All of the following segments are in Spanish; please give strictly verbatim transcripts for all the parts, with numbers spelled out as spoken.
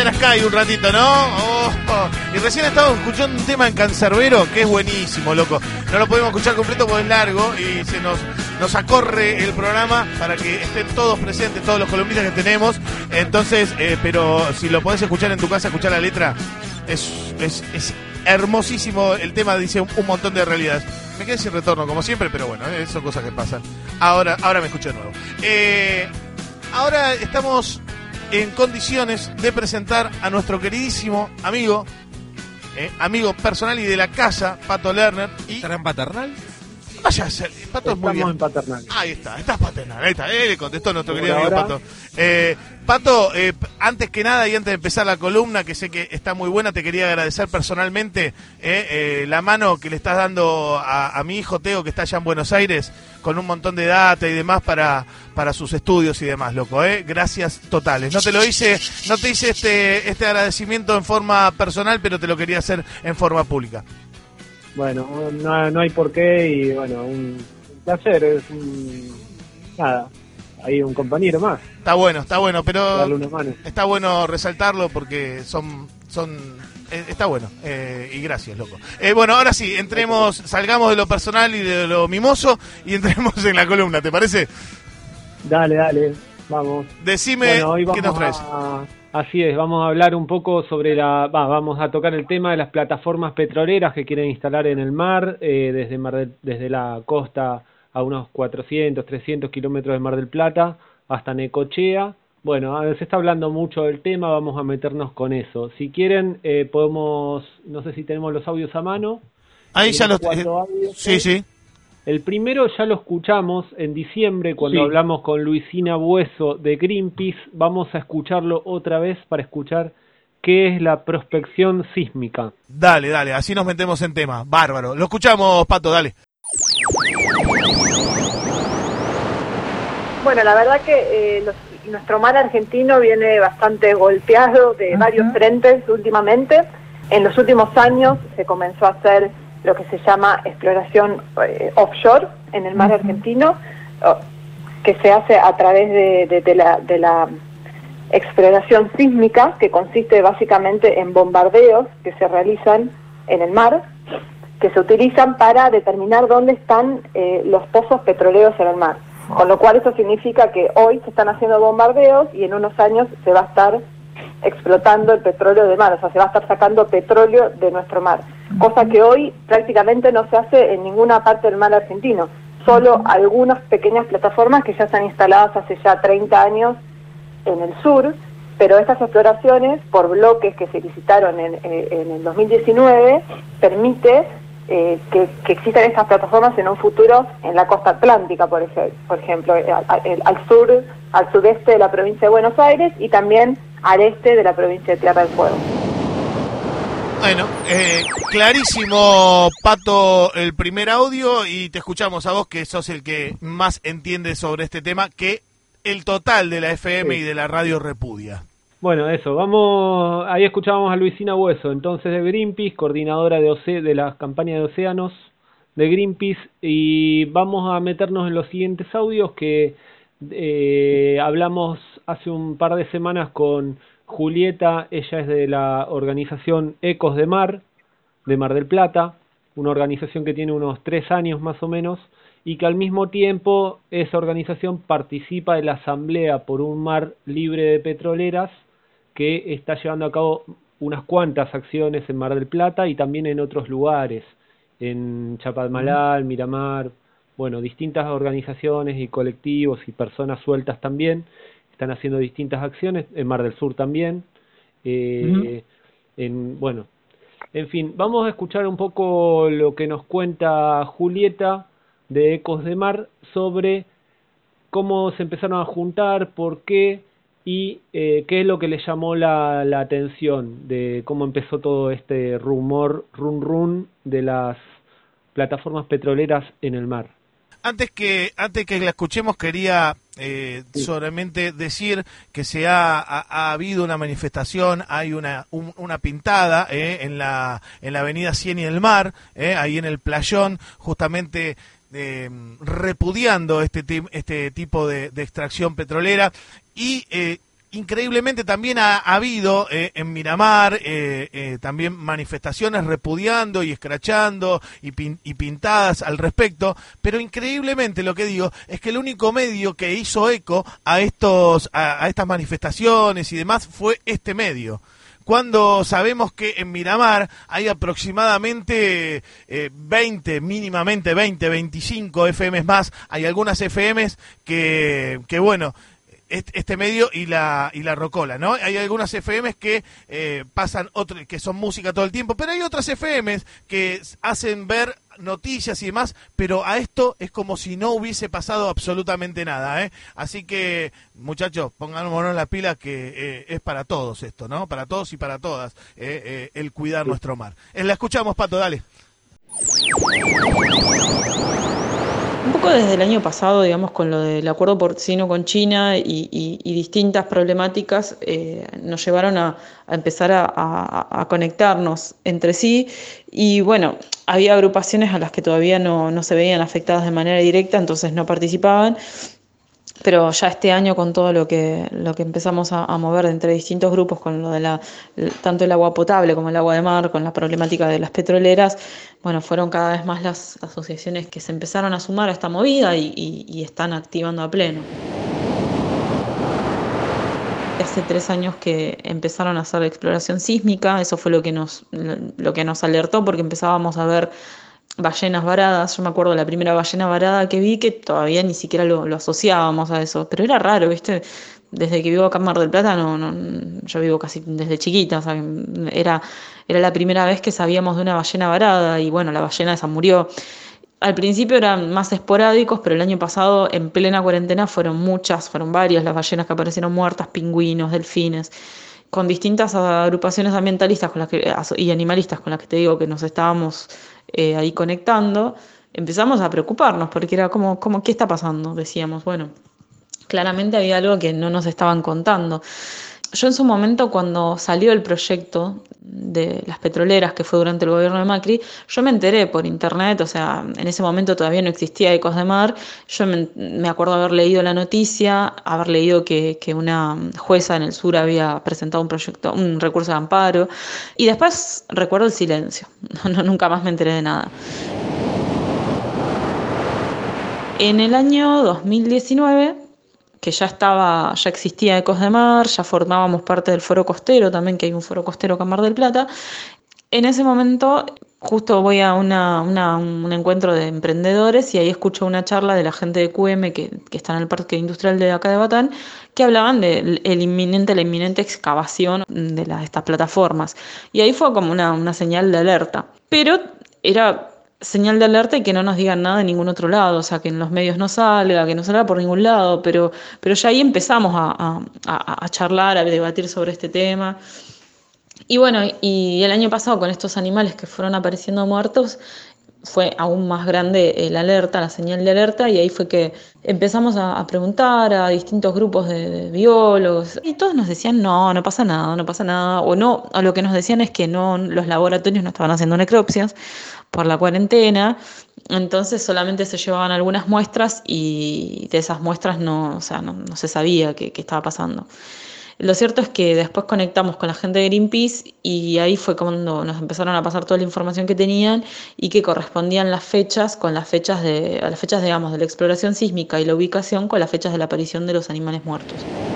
Mañana Sky un ratito, ¿no? Oh, oh. Y recién estábamos escuchando un tema en Cancerbero que es buenísimo, loco. No lo podemos escuchar completo porque es largo y se nos, nos acorre el programa para que estén todos presentes, todos los columnistas que tenemos. Entonces, eh, pero si lo podés escuchar en tu casa, escuchar la letra, es, es, es hermosísimo. El tema dice un, un montón de realidades. Me quedé sin retorno, como siempre, pero bueno, eh, son cosas que pasan. Ahora, ahora me escucho de nuevo. Eh, ahora estamos en condiciones de presentar a nuestro queridísimo amigo, eh, amigo personal y de la casa, Pato Lerner. Y ¿Estará en paternal? Vaya a ser, Pato es muy bien. Estamos en paternal. Ahí está, estás paternal, ahí está, eh, le contestó nuestro Por querido amigo ahora. Pato. Eh, Pato, eh, antes que nada y antes de empezar la columna, que sé que está muy buena, te quería agradecer personalmente eh, eh, la mano que le estás dando a, a mi hijo Teo, que está allá en Buenos Aires, con un montón de data y demás para, para sus estudios y demás, loco, eh. Gracias totales. No te lo hice, no te hice este, este agradecimiento en forma personal, pero te lo quería hacer en forma pública. Bueno, no, no hay por qué y bueno, un, un placer, es un, nada, hay un compañero más, Está bueno, está bueno, pero darle una mano. está bueno resaltarlo porque son, son, eh, está bueno, eh, y gracias, loco. Eh, bueno, ahora sí, entremos, salgamos de lo personal y de lo mimoso y entremos en la columna, ¿te parece? Dale, dale, vamos. Decime, Bueno, hoy ¿qué nos vamos traes? a, así es, vamos a hablar un poco sobre la, va, vamos a tocar el tema de las plataformas petroleras que quieren instalar en el mar, eh, desde Mar del- desde la costa a unos cuatrocientos, trescientos kilómetros de Mar del Plata hasta Necochea. Bueno, a ver, se está hablando mucho del tema, vamos a meternos con eso. Si quieren, eh, podemos, no sé si tenemos los audios a mano. Ahí ya los... Tenemos eh, cuatro audios. sí, sí. El primero ya lo escuchamos en diciembre cuando Sí. hablamos con Luisina Bueso de Greenpeace. Vamos a escucharlo otra vez para escuchar qué es la prospección sísmica. Dale, dale, así nos metemos en tema. Bárbaro. Lo escuchamos, Pato, dale. Bueno, la verdad que eh, los- nuestro mar argentino viene bastante golpeado de varios frentes últimamente. En los últimos años se comenzó a hacer lo que se llama exploración eh, offshore en el mar argentino, o- que se hace a través de, de- de la, de la exploración sísmica, que consiste básicamente en bombardeos que se realizan en el mar, que se utilizan para determinar dónde están eh, los pozos petroleros en el mar. Con lo cual eso significa que hoy se están haciendo bombardeos y en unos años se va a estar explotando el petróleo de mar, o sea, se va a estar sacando petróleo de nuestro mar, cosa que hoy prácticamente no se hace en ninguna parte del mar argentino, solo algunas pequeñas plataformas que ya están instaladas hace ya treinta años en el sur, pero estas exploraciones por bloques que se licitaron en, en, en el dos mil diecinueve permite eh, que, que existan estas plataformas en un futuro en la costa atlántica, por, ej- por ejemplo, eh, al, al- al sur, al sudeste de la provincia de Buenos Aires y también al este de la provincia de Tierra del Fuego. Bueno, eh, clarísimo, Pato, el primer audio y te escuchamos a vos que sos el que más entiende sobre este tema que el total de la F M Sí. y de la radio repudia. Bueno, eso, vamos, ahí escuchábamos a Luisina Bueso, entonces de Greenpeace, coordinadora de, oce- de la campaña de océanos de Greenpeace, y vamos a meternos en los siguientes audios que eh, hablamos hace un par de semanas con Julieta, ella es de la organización Ecos de Mar, de Mar del Plata, una organización que tiene unos tres años más o menos, y que al mismo tiempo esa organización participa de la Asamblea por un Mar Libre de Petroleras, que está llevando a cabo unas cuantas acciones en Mar del Plata y también en otros lugares, en Chapadmalal, Miramar, bueno, distintas organizaciones y colectivos y personas sueltas también están haciendo distintas acciones, en Mar del Sur también, eh, Ujú. en, bueno, en fin, vamos a escuchar un poco lo que nos cuenta Julieta de Ecos de Mar sobre cómo se empezaron a juntar, por qué y eh, qué es lo que les llamó la, la atención de cómo empezó todo este rumor, run run de las plataformas petroleras en el mar. Antes que antes que la escuchemos quería eh, solamente decir que se ha, ha, ha habido una manifestación, hay una un- una pintada eh, en la en la avenida Cien y el Mar, eh, ahí en el playón, justamente eh, repudiando este ti- este tipo de, de extracción petrolera y eh, increíblemente también ha, ha habido eh, en Miramar eh, eh, también manifestaciones repudiando y escrachando y, pin, y pintadas al respecto, pero increíblemente lo que digo es que el único medio que hizo eco a estos a, a estas manifestaciones y demás fue este medio. Cuando sabemos que en Miramar hay aproximadamente eh, veinte, mínimamente veinte, veinticinco F Ms más, hay algunas F Ms que, que bueno, este medio y la y la rocola, ¿no? Hay algunas F Ms que eh, pasan otro, que son música todo el tiempo, pero hay otras F Ms que hacen ver noticias y demás, pero a esto es como si no hubiese pasado absolutamente nada, ¿eh? Así que, muchachos, pongámonos la pila que eh, es para todos esto, ¿no? Para todos y para todas, eh, eh, el cuidar sí. nuestro mar. Eh, la escuchamos, Pato, dale. Un poco desde el año pasado, digamos, con lo del acuerdo porcino con China y, y, y distintas problemáticas, eh, nos llevaron a, a empezar a, a, a conectarnos entre sí. Y bueno, había agrupaciones a las que todavía no, no se veían afectadas de manera directa, entonces no participaban. Pero ya este año, con todo lo que lo que empezamos a, a mover entre distintos grupos, con lo de la tanto el agua potable como el agua de mar, con la problemática de las petroleras, bueno, fueron cada vez más las asociaciones que se empezaron a sumar a esta movida y, y, y están activando a pleno. Hace tres años que empezaron a hacer exploración sísmica, eso fue lo que nos lo que nos alertó, porque empezábamos a ver ballenas varadas. Yo me acuerdo de la primera ballena varada que vi, que todavía ni siquiera lo, lo asociábamos a eso, pero era raro, ¿viste? Desde que vivo acá en Mar del Plata, no, no, yo vivo casi desde chiquita, o sea, era, era la primera vez que sabíamos de una ballena varada, y bueno, la ballena esa murió. Al principio eran más esporádicos, pero el año pasado, en plena cuarentena, fueron muchas, fueron varias las ballenas que aparecieron muertas, pingüinos, delfines, con distintas agrupaciones ambientalistas con las que, y animalistas con las que te digo que nos estábamos eh, ahí conectando. Empezamos a preocuparnos, porque era como, como, ¿qué está pasando? Decíamos, bueno, claramente había algo que no nos estaban contando. Yo en su momento, cuando salió el proyecto de las petroleras, que fue durante el gobierno de Macri, yo me enteré por internet, o sea, en ese momento todavía no existía Ecos de Mar. Yo me, me acuerdo haber leído la noticia, haber leído que, que una jueza en el sur había presentado un proyecto, un recurso de amparo, y después recuerdo el silencio, no, no, nunca más me enteré de nada. En el año dos mil diecinueve, que ya estaba, ya existía Ecos de Mar, ya formábamos parte del Foro Costero también, que hay un Foro Costero acá en Mar del Plata. En ese momento justo voy a una, una, un encuentro de emprendedores y ahí escucho una charla de la gente de Q M que, que está en el Parque Industrial de acá de Batán, que hablaban de el inminente, la inminente excavación de la, estas plataformas. Y ahí fue como una, una señal de alerta. Pero era señal de alerta y que no nos digan nada de ningún otro lado, o sea, que en los medios no salga, que no salga por ningún lado, pero, pero ya ahí empezamos a, a, a charlar, a debatir sobre este tema. Y bueno, y el año pasado con estos animales que fueron apareciendo muertos, fue aún más grande la alerta, la señal de alerta, y ahí fue que empezamos a, a preguntar a distintos grupos de, de biólogos, y todos nos decían, no, no pasa nada, no pasa nada, o no, o lo que nos decían es que no, los laboratorios no estaban haciendo necropsias por la cuarentena, entonces solamente se llevaban algunas muestras y de esas muestras no, o sea, no, no se sabía qué, qué estaba pasando. Lo cierto es que después conectamos con la gente de Greenpeace y ahí fue cuando nos empezaron a pasar toda la información que tenían y que correspondían las fechas con las fechas de, a las fechas, digamos, de la exploración sísmica y la ubicación con las fechas de la aparición de los animales muertos.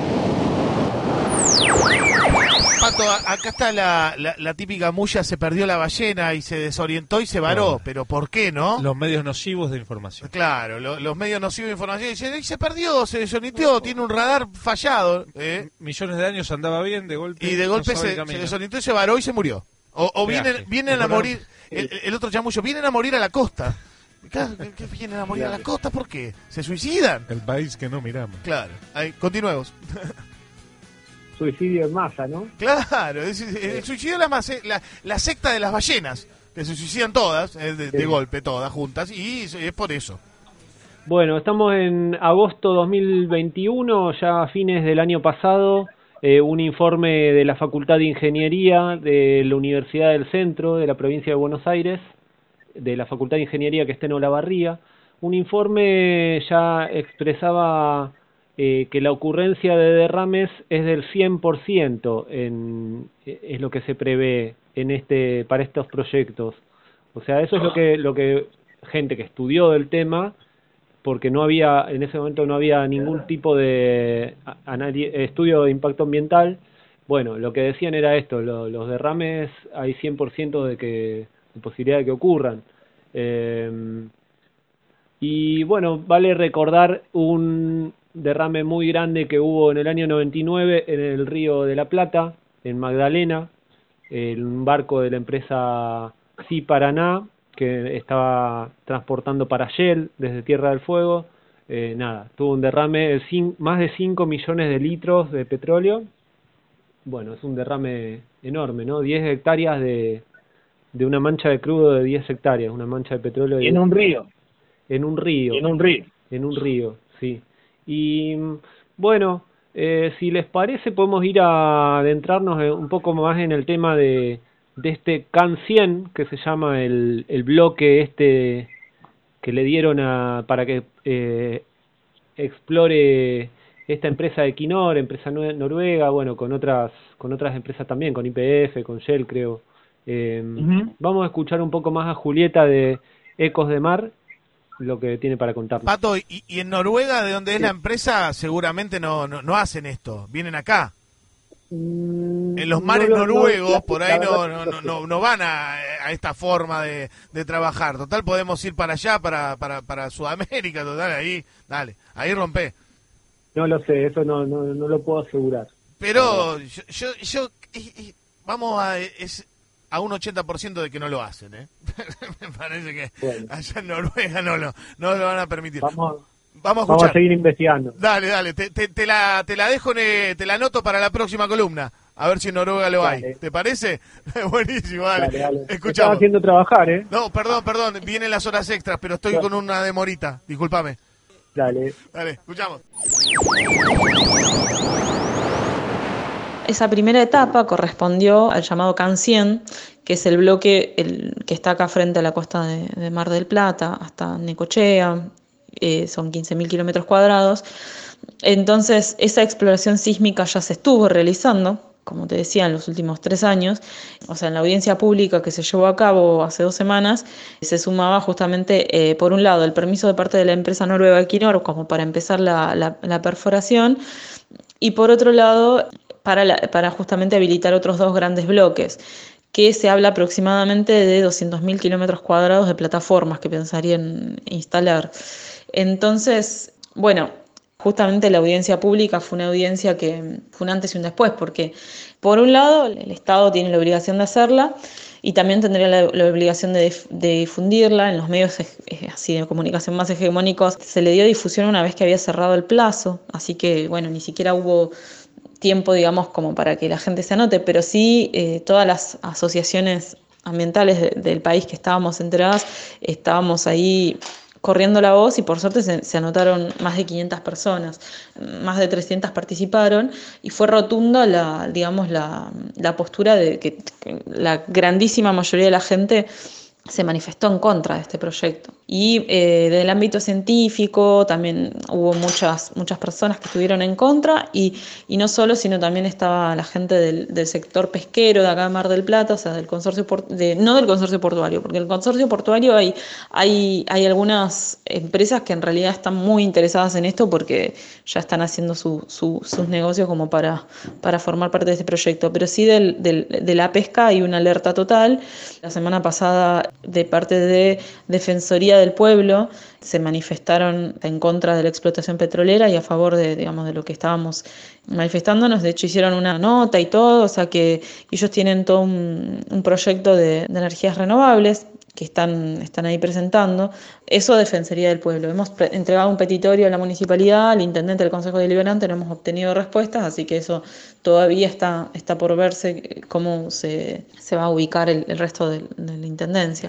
Pato, acá está la, la, la típica mulla, se perdió la ballena y se desorientó y se varó, no. Pero ¿por qué no? Los medios nocivos de información. Claro, lo, los medios nocivos de información dicen, y se perdió, se desorientó, tiene un radar fallado. ¿eh? Millones de años andaba bien, de golpe. Y de golpe no se, se desorientó y se varó y se murió. O, o vienen, vienen a morir, el, el otro chamullo, vienen a morir a la costa. Claro, ¿qué vienen a morir a la costa? ¿Por qué? ¿Se suicidan? El país que no miramos. Claro, ahí, continuemos. Suicidio en masa, ¿no? Claro, es, el suicidio la, la, la secta de las ballenas, que se suicidan todas, eh, de, de golpe, todas juntas, y es por eso. Bueno, estamos en agosto dos mil veintiuno, ya a fines del año pasado, eh, un informe de la Facultad de Ingeniería de la Universidad del Centro, de la provincia de Buenos Aires, de la Facultad de Ingeniería que está en Olavarría, un informe ya expresaba eh, que la ocurrencia de derrames es del cien por ciento, en, es lo que se prevé en este para estos proyectos. O sea, eso es lo que lo que gente que estudió del tema, porque no había, en ese momento no había ningún tipo de estudio de impacto ambiental. Bueno, lo que decían era esto, lo, los derrames hay cien por ciento de que de posibilidad de que ocurran. Eh, y bueno, vale recordar un derrame muy grande que hubo en el año noventa y nueve en el Río de la Plata, en Magdalena, en un barco de la empresa Sí Paraná, que estaba transportando para Shell desde Tierra del Fuego. Eh, nada, tuvo un derrame de cin- más de cinco millones de litros de petróleo. Bueno, es un derrame enorme, ¿no? diez hectáreas de, de una mancha de crudo de diez hectáreas, una mancha de petróleo. De, y en un río. En un río. Y en un río. En un río, sí. Y bueno, eh, si les parece podemos ir a adentrarnos un poco más en el tema de, de este CAN cien, que se llama el, el bloque este que le dieron a para que eh, explore esta empresa de Equinor, empresa noruega, bueno, con otras con otras empresas también, con Y P F, con Shell, creo. Eh, uh-huh. Vamos a escuchar un poco más a Julieta de Ecos de Mar, lo que tiene para contarnos. Pato, y, y en Noruega, de donde es sí. la empresa, seguramente no, no, no hacen esto, vienen acá. Mm, en los mares no, no, noruegos, no, la, por ahí no, no, no, no, no van a, a esta forma de, de trabajar. Total, podemos ir para allá, para, para, para Sudamérica, total, ahí, dale, ahí rompe. No lo sé, eso no, no, no lo puedo asegurar. Pero yo, yo, yo eh, vamos a... Es, a un ochenta por ciento de que no lo hacen, ¿eh? Me parece que bueno. allá en Noruega no lo, no lo van a permitir. Vamos, vamos, a, vamos a seguir investigando. Dale, dale, te, te, te, la, te la dejo, te la anoto para la próxima columna. A ver si en Noruega lo dale. hay. ¿Te parece? Buenísimo, dale. dale, dale. Escuchamos. Estaba haciendo trabajar, ¿eh? No, perdón, perdón, vienen las horas extras, pero estoy claro. con una demorita. Discúlpame. Dale. Dale, escuchamos. Esa primera etapa correspondió al llamado CAN cien, que es el bloque el, que está acá frente a la costa de, de Mar del Plata, hasta Necochea, eh, son quince mil kilómetros cuadrados. Entonces, esa exploración sísmica ya se estuvo realizando, como te decía, en los últimos tres años. O sea, en la audiencia pública que se llevó a cabo hace dos semanas, se sumaba justamente, eh, por un lado, el permiso de parte de la empresa noruega Equinor, como para empezar la, la, la perforación, y por otro lado, Para, la, para justamente habilitar otros dos grandes bloques, que se habla aproximadamente de doscientos mil kilómetros cuadrados de plataformas que pensarían instalar. Entonces, bueno, justamente la audiencia pública fue una audiencia que fue un antes y un después, porque por un lado el Estado tiene la obligación de hacerla y también tendría la, la obligación de, de difundirla en los medios eh, así de comunicación más hegemónicos. Se le dio difusión una vez que había cerrado el plazo, así que bueno, ni siquiera hubo tiempo, digamos, como para que la gente se anote, pero sí eh, todas las asociaciones ambientales de, del país que estábamos enteradas, estábamos ahí corriendo la voz y por suerte se, se anotaron más de quinientas personas, más de trescientas participaron y fue rotunda la, digamos, la, la postura de que, que la grandísima mayoría de la gente se manifestó en contra de este proyecto. Y eh, del ámbito científico también hubo muchas, muchas personas que estuvieron en contra y, y no solo, sino también estaba la gente del, del sector pesquero de acá de Mar del Plata, o sea, del consorcio port- de, no del consorcio portuario, porque en el consorcio portuario hay, hay, hay algunas empresas que en realidad están muy interesadas en esto porque ya están haciendo su, su, sus negocios como para, para formar parte de este proyecto. Pero sí del, del, de la pesca hay una alerta total. La semana pasada, de parte de Defensoría del Pueblo, se manifestaron en contra de la explotación petrolera y a favor de, digamos, de lo que estábamos manifestándonos. De hecho, hicieron una nota y todo, o sea que ellos tienen todo un, un proyecto de, de energías renovables que están, están ahí presentando. Eso, Defensoría del Pueblo. Hemos pre- entregado un petitorio a la municipalidad, al intendente del Consejo Deliberante, no hemos obtenido respuestas, así que eso todavía está, está por verse cómo se, se va a ubicar el, el resto de, de la intendencia.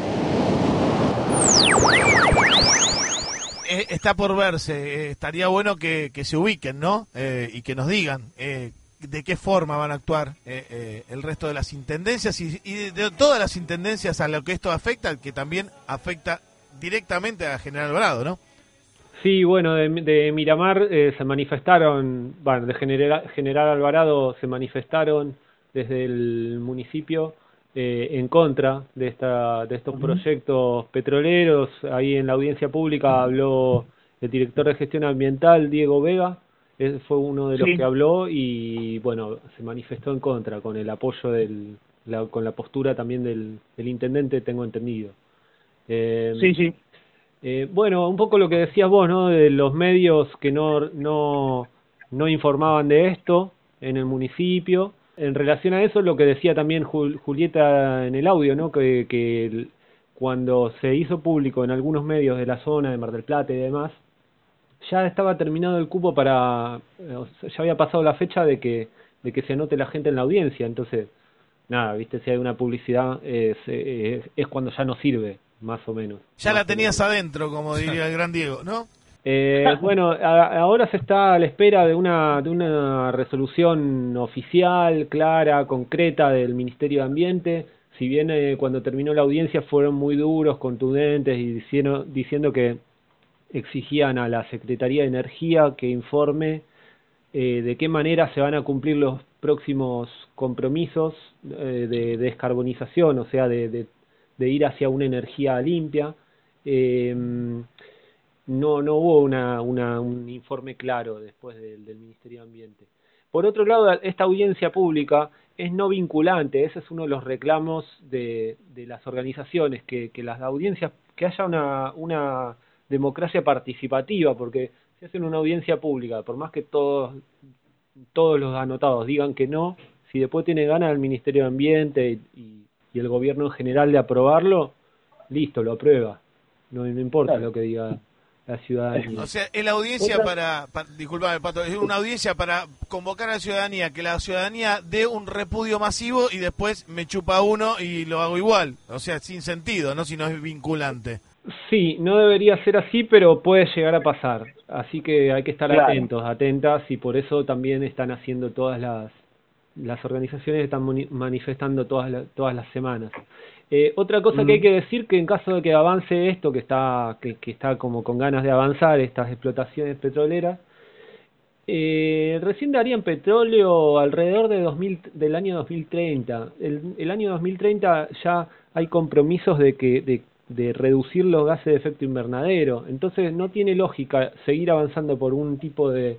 Está por verse, eh, estaría bueno que, que se ubiquen, ¿no? Eh, y que nos digan eh, de qué forma van a actuar eh, eh, el resto de las intendencias y, y de, de todas las intendencias a lo que esto afecta, que también afecta directamente a General Alvarado, ¿no? Sí, bueno, de, de Miramar eh, se manifestaron, bueno, de General, General Alvarado se manifestaron desde el municipio eh, en contra de esta de estos uh-huh. proyectos petroleros. Ahí en la audiencia pública habló el director de gestión ambiental, Diego Vega, él fue uno de los sí. que habló y, bueno, se manifestó en contra con el apoyo del, la, con la postura también del, del intendente, tengo entendido. Eh, sí, sí. Eh, bueno, un poco lo que decías vos, ¿no? De los medios que no, no, no informaban de esto en el municipio. En relación a eso, lo que decía también Jul- Julieta en el audio, ¿no? Que, que el, cuando se hizo público en algunos medios de la zona de Mar del Plata y demás, ya estaba terminado el cupo para... O sea, ya había pasado la fecha de que, de que se anote la gente en la audiencia. Entonces, nada, viste, si hay una publicidad, es, es, es cuando ya no sirve. Más o menos. Ya la tenías adentro, como diría el gran Diego, ¿no? Eh, bueno, a, ahora se está a la espera de una de una resolución oficial, clara, concreta del Ministerio de Ambiente. Si bien eh, cuando terminó la audiencia fueron muy duros, contundentes y diciendo, diciendo que exigían a la Secretaría de Energía que informe eh, de qué manera se van a cumplir los próximos compromisos eh, de, de descarbonización, o sea, de, de de ir hacia una energía limpia. Eh, no no hubo una, una un informe claro después del, del Ministerio de Ambiente. Por otro lado, esta audiencia pública es no vinculante, ese es uno de los reclamos de, de las organizaciones, que, que las audiencias, que haya una, una democracia participativa, porque si hacen una audiencia pública, por más que todos, todos los anotados digan que no, si después tiene ganas el Ministerio de Ambiente y, y y el gobierno en general de aprobarlo, listo, lo aprueba. No, no importa claro. lo que diga la ciudadanía. O sea, es la audiencia para, para disculpame, Pato, es una audiencia para convocar a la ciudadanía, que la ciudadanía dé un repudio masivo y después me chupa uno y lo hago igual. O sea, sin sentido, ¿no? Si no es vinculante. Sí, no debería ser así, pero puede llegar a pasar. Así que hay que estar claro. atentos, atentas, y por eso también están haciendo todas las las organizaciones están manifestando todas las, todas las semanas. Eh, otra cosa mm. que hay que decir, que en caso de que avance esto, que está que, que está como con ganas de avanzar, estas explotaciones petroleras, eh, recién darían petróleo alrededor de dos mil, del año dos mil treinta. El, el año dos mil treinta ya hay compromisos de que de, de reducir los gases de efecto invernadero. Entonces no tiene lógica seguir avanzando por un tipo de,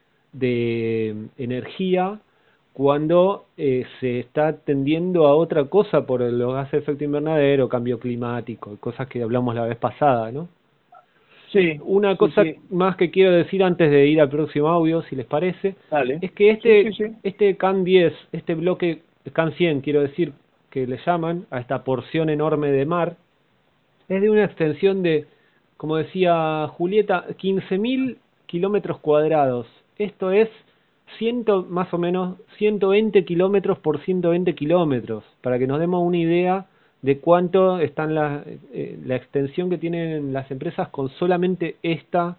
de energía cuando eh, se está tendiendo a otra cosa por los gases de efecto invernadero, cambio climático, cosas que hablamos la vez pasada, ¿no? Sí. Una cosa sí, sí. más que quiero decir antes de ir al próximo audio, si les parece, Dale. es que este sí, sí, sí. este C A N diez, este bloque C A N cien, quiero decir, que le llaman a esta porción enorme de mar, es de una extensión de, como decía Julieta, quince mil kilómetros cuadrados. Esto es ciento, más o menos ciento veinte kilómetros por ciento veinte kilómetros, para que nos demos una idea de cuánto están la, eh, la extensión que tienen las empresas con solamente esta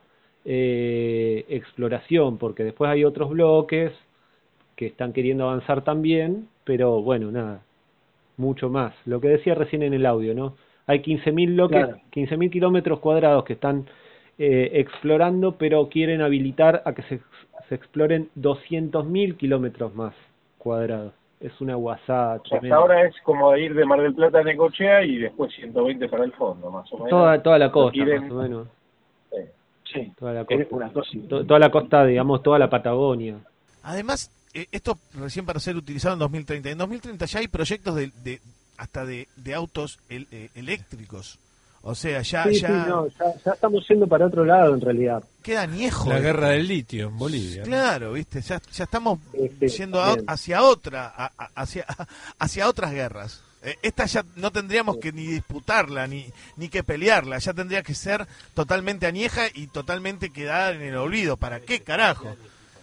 eh, exploración, porque después hay otros bloques que están queriendo avanzar también, pero bueno, nada, mucho más. Lo que decía recién en el audio, ¿no? Hay quince mil bloques, claro. quince mil kilómetros cuadrados que están eh, explorando, pero quieren habilitar a que se se exploren doscientos mil kilómetros más cuadrados. Es una guasada tremenda. Hasta ahora es como ir de Mar del Plata a Necochea y después ciento veinte para el fondo, más o menos. Toda, toda la costa, quieren... más o menos. Sí, sí. Toda la costa. Una cosa to, toda la costa, digamos, toda la Patagonia. Además, eh, esto recién para ser utilizado en dos mil treinta. En dos mil treinta ya hay proyectos de, de hasta de, de autos el, eh, eléctricos. O sea, ya, sí, ya... Sí, no, ya... ya estamos yendo para otro lado, en realidad. Queda añejo. La guerra del litio en Bolivia. Claro, viste, ya, ya estamos sí, sí, yendo a, hacia otra, a, a, hacia, hacia otras guerras. Eh, esta ya no tendríamos sí. que ni disputarla, ni, ni que pelearla. Ya tendría que ser totalmente añeja y totalmente quedada en el olvido. ¿Para qué carajo?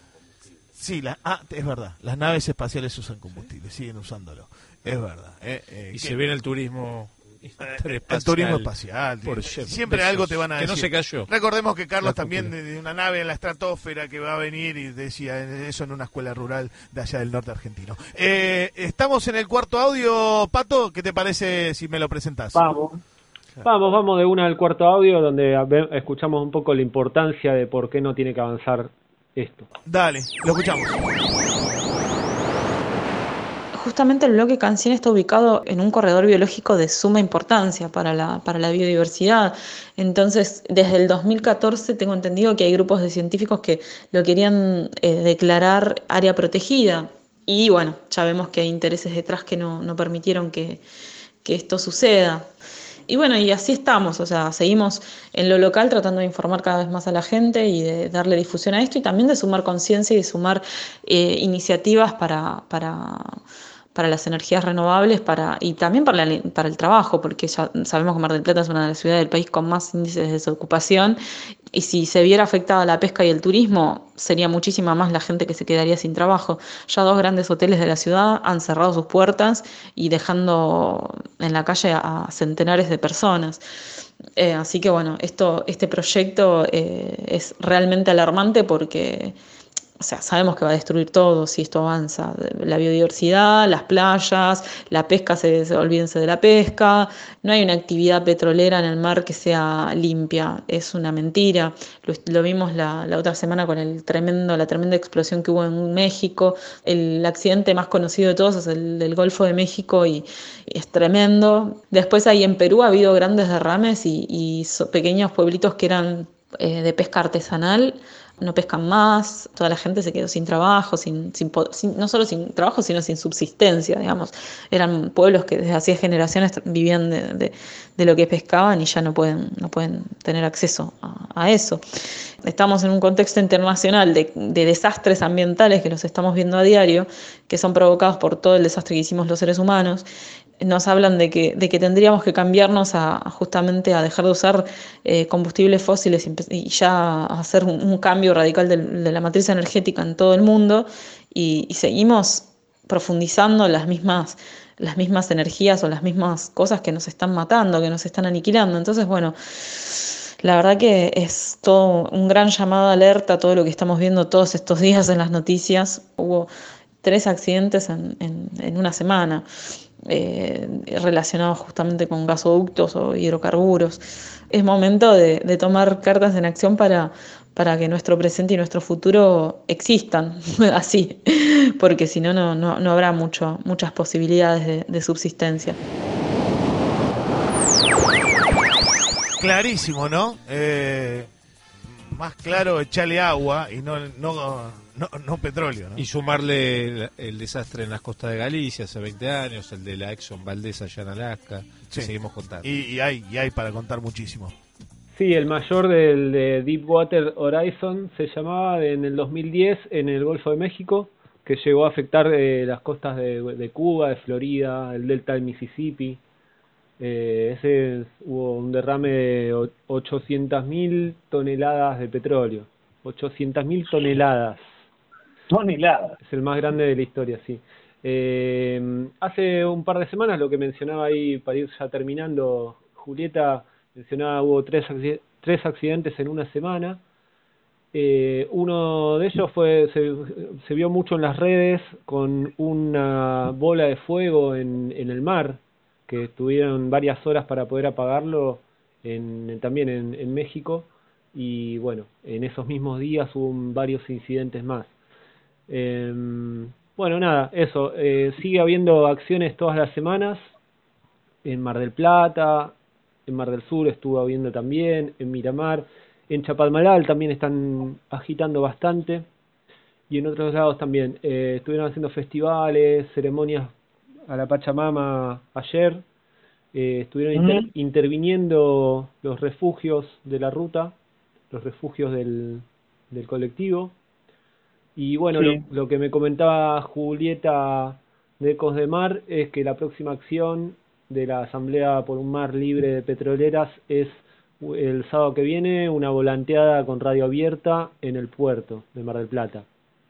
Sí, la, ah, es verdad, las naves espaciales usan combustible, siguen usándolo. Es verdad. Eh, eh, y que... se viene el turismo... El turismo espacial, por siempre besos, algo te van a decir. Que no se cayó. Recordemos que Carlos también de, de una nave en la estratosfera que va a venir y decía eso en una escuela rural de allá del norte argentino. Eh, estamos en el cuarto audio, Pato, ¿qué te parece si me lo presentás? Vamos. Vamos, vamos de una al cuarto audio donde ve- escuchamos un poco la importancia de por qué no tiene que avanzar esto. Dale, lo escuchamos. Justamente el bloque Cancín está ubicado en un corredor biológico de suma importancia para la, para la biodiversidad. Entonces, desde el dos mil catorce tengo entendido que hay grupos de científicos que lo querían eh, declarar área protegida. Y bueno, ya vemos que hay intereses detrás que no, no permitieron que, que esto suceda. Y bueno, y así estamos, o sea, seguimos en lo local tratando de informar cada vez más a la gente y de darle difusión a esto y también de sumar conciencia y de sumar eh, iniciativas para, para, para las energías renovables para, y también para, la- para el trabajo, porque ya sabemos que Mar del Plata es una de las ciudades del país con más índices de desocupación y si se viera afectada la pesca y el turismo, sería muchísima más la gente que se quedaría sin trabajo. Ya dos grandes hoteles de la ciudad han cerrado sus puertas y dejando en la calle a centenares de personas. Eh, así que bueno, esto, este proyecto eh, es realmente alarmante porque, o sea, sabemos que va a destruir todo si esto avanza. La biodiversidad, las playas, la pesca, se, se- olvídense de la pesca. No hay una actividad petrolera en el mar que sea limpia. Es una mentira. Lo, lo vimos la, la otra semana con el tremendo, la tremenda explosión que hubo en México. El accidente más conocido de todos es el del Golfo de México y, y es tremendo. Después ahí en Perú ha habido grandes derrames y, y so- pequeños pueblitos que eran eh, de pesca artesanal no pescan más, toda la gente se quedó sin trabajo, sin, sin, po- sin- no solo sin trabajo, sino sin subsistencia, digamos. Eran pueblos que desde hacía generaciones vivían de, de- de lo que pescaban y ya no pueden, no pueden tener acceso a, a eso. Estamos en un contexto internacional de, de desastres ambientales que los estamos viendo a diario, que son provocados por todo el desastre que hicimos los seres humanos. Nos hablan de que, de que tendríamos que cambiarnos a, a justamente a dejar de usar eh, combustibles fósiles y, empe- y ya hacer un, un cambio radical del- de la matriz energética en todo el mundo y, y seguimos profundizando las mismas, las mismas energías o las mismas cosas que nos están matando, que nos están aniquilando. Entonces, bueno, la verdad que es todo un gran llamado de alerta todo lo que estamos viendo todos estos días en las noticias. Hubo tres accidentes en, en- en una semana eh, relacionados justamente con gasoductos o hidrocarburos. Es momento de, de tomar cartas en acción para, para que nuestro presente y nuestro futuro existan así, porque si no, no, no no habrá mucho, muchas posibilidades de, de subsistencia. Clarísimo, ¿no? Eh, más claro, echarle agua y no, no, no, no petróleo, ¿no? Y sumarle el, el desastre en las costas de Galicia hace veinte años, el de la Exxon Valdez allá en Alaska, Sí. y seguimos contando. Y, y hay, y hay para contar muchísimo. Sí, el mayor del de Deepwater Horizon se llamaba en el dos mil diez en el Golfo de México, que llegó a afectar eh, las costas de, de Cuba, de Florida, el delta del Mississippi. Eh, ese es- hubo un derrame de ochocientas mil toneladas de petróleo. ochocientas mil toneladas. Toneladas. Es el más grande de la historia, sí. Eh, hace un par de semanas, lo que mencionaba ahí, para ir ya terminando, Julieta mencionaba, hubo tres, acci- tres accidentes en una semana. Eh, uno de ellos fue se, se vio mucho en las redes con una bola de fuego en, en el mar, que estuvieron varias horas para poder apagarlo en, también en, en México. Y bueno, en esos mismos días hubo un- varios incidentes más. Eh, bueno, nada, eso. Eh, sigue habiendo acciones todas las semanas. En Mar del Plata, en Mar del Sur estuvo habiendo también, en Miramar, en Chapadmalal también están agitando bastante. Y en otros lados también. Eh, estuvieron haciendo festivales, ceremonias a la Pachamama ayer. Eh, estuvieron inter- Ujú. interviniendo los refugios de la ruta, los refugios del, del colectivo. Y bueno, lo, Sí. lo que me comentaba Julieta de Ecos de Mar es que la próxima acción de la Asamblea por un Mar Libre de Petroleras es u- el sábado que viene, una volanteada con radio abierta en el puerto de Mar del Plata.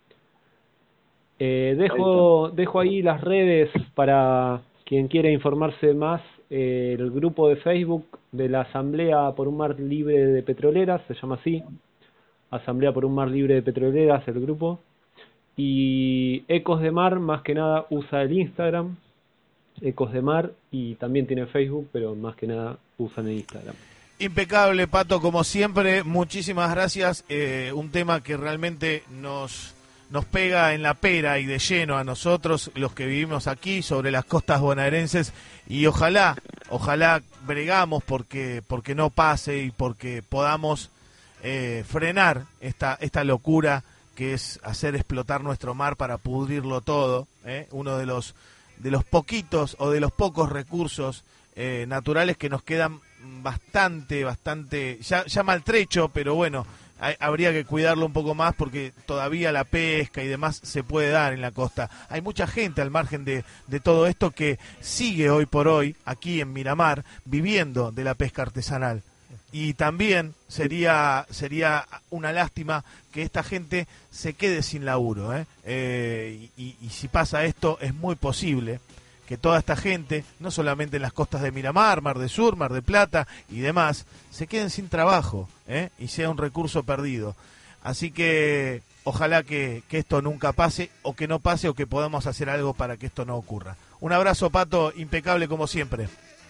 Eh, dejo, dejo ahí las redes para quien quiera informarse más. Eh, el grupo de Facebook de la Asamblea por un Mar Libre de Petroleras, se llama así. Asamblea por un Mar Libre de Petroleras, el grupo. Y Ecos de Mar, más que nada, usa el Instagram. Ecos de Mar, y también tiene Facebook, pero más que nada usan el Instagram. Impecable, Pato, como siempre, muchísimas gracias. Eh, un tema que realmente nos, nos pega en la pera y de lleno a nosotros, los que vivimos aquí, sobre las costas bonaerenses, y ojalá, ojalá bregamos porque, porque no pase y porque podamos eh, frenar esta, esta locura que es hacer explotar nuestro mar para pudrirlo todo, ¿eh? Uno de los, de los poquitos o de los pocos recursos eh, naturales que nos quedan bastante, bastante, ya, ya maltrecho, pero bueno, hay, habría que cuidarlo un poco más porque todavía la pesca y demás se puede dar en la costa. Hay mucha gente al margen de, de todo esto que sigue hoy por hoy, aquí en Miramar, viviendo de la pesca artesanal. Y también sería sería una lástima que esta gente se quede sin laburo, ¿eh? Eh, y, y si pasa esto, es muy posible que toda esta gente, no solamente en las costas de Miramar, Mar del Sur, Mar del Plata y demás, se queden sin trabajo, ¿eh? Y sea un recurso perdido. Así que ojalá que, que esto nunca pase, o que no pase, o que podamos hacer algo para que esto no ocurra. Un abrazo, Pato, impecable como siempre.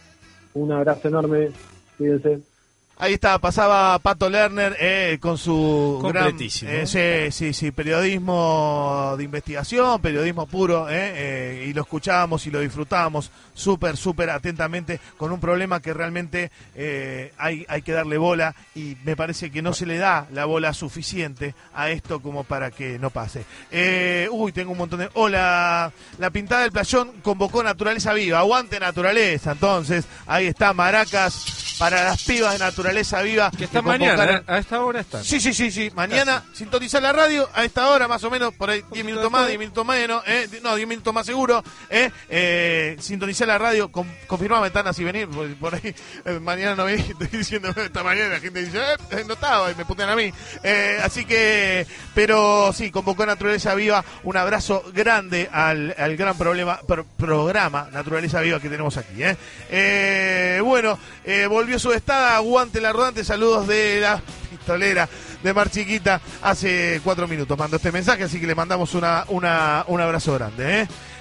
Un abrazo enorme, cuídense. Ahí está, pasaba Pato Lerner eh, con su gran, eh, sí, sí, sí, periodismo de investigación, periodismo puro, eh, eh, y lo escuchábamos y lo disfrutábamos súper, súper atentamente, con un problema que realmente eh, hay, hay que darle bola, y me parece que no se le da la bola suficiente a esto como para que no pase. Eh, uy, tengo un montón de... Hola, la pintada del playón convocó Naturaleza Viva, aguante Naturaleza, entonces, ahí está, maracas para las pibas de Naturaleza Viva. Que están mañana, a esta hora están. Sí, sí, sí, sí. Mañana sintonizar la radio a esta hora, más o menos, por ahí diez minutos más, diez minutos menos, eh, no, diez minutos más seguro. Eh, eh, sintonizar la radio, con, confirmame, Tana, si venir, por, por ahí eh, mañana no venís, estoy diciendo esta mañana, la gente dice, eh, no estaba, y me putean a mí. Eh, así que, pero sí, convocó Naturaleza Viva. Un abrazo grande al, al gran problema, pro, programa Naturaleza Viva que tenemos aquí. Eh, eh bueno, eh, volvió su estada, aguante la rodante, saludos de la pistolera de Mar Chiquita, hace cuatro minutos mandó este mensaje, así que le mandamos una, una, un abrazo grande, ¿eh?